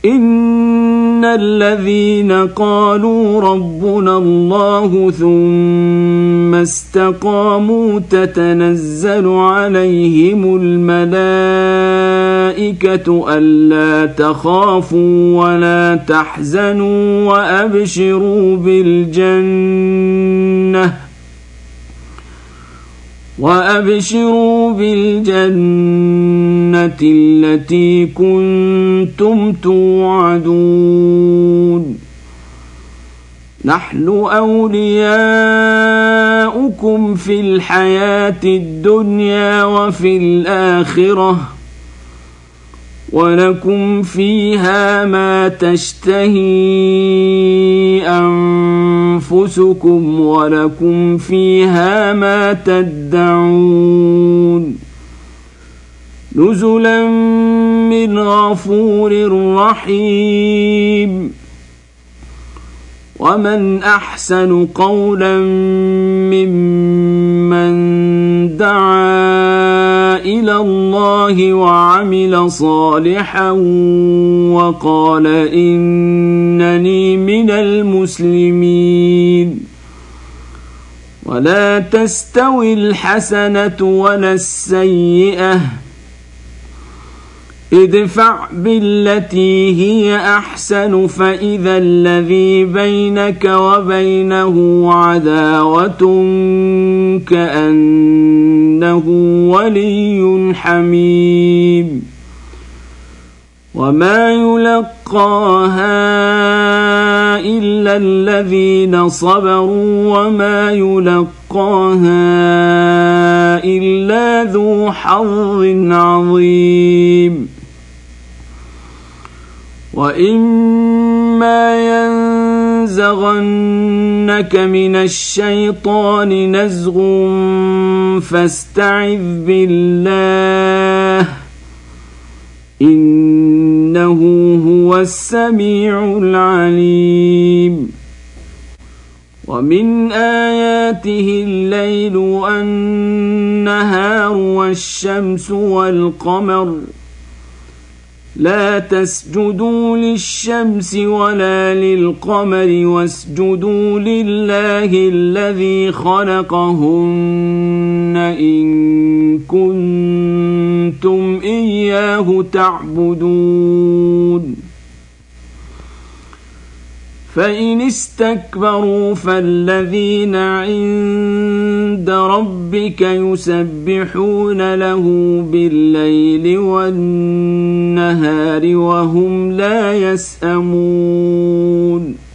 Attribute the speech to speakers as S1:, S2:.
S1: إن الذين قالوا ربنا الله ثم استقاموا تتنزل عليهم الملائكة ألا تخافوا ولا تحزنوا وأبشروا بالجنة التي كنتم توعدون نحن أولياؤكم في الحياة الدنيا وفي الآخرة ولكم فيها ما تشتهي أنفسكم ولكم فيها ما تدعون نزلا من غفور رحيم ومن أحسن قولا ممن دعا إلى الله وعمل صالحا وقال إنني من المسلمين ولا تستوي الحسنة ولا السيئة ادفع بالتي هي أحسن فإذا الذي بينك وبينه عداوة كأنه ولي حميم وما يلقاها إلا الذين صبروا وما يلقاها إلا ذو حظ عظيم وإما ينزغنك من الشيطان نزغ فاستعذ بالله إنه هو السميع العليم ومن آياته الليل والنهار والشمس والقمر لا تسجدوا للشمس ولا للقمر واسجدوا لله الذي خلقهن إن كنتم إياه تعبدون فإن استكبروا فالذين عند ربك يسبحون له بالليل والنهار وهم لا يسأمون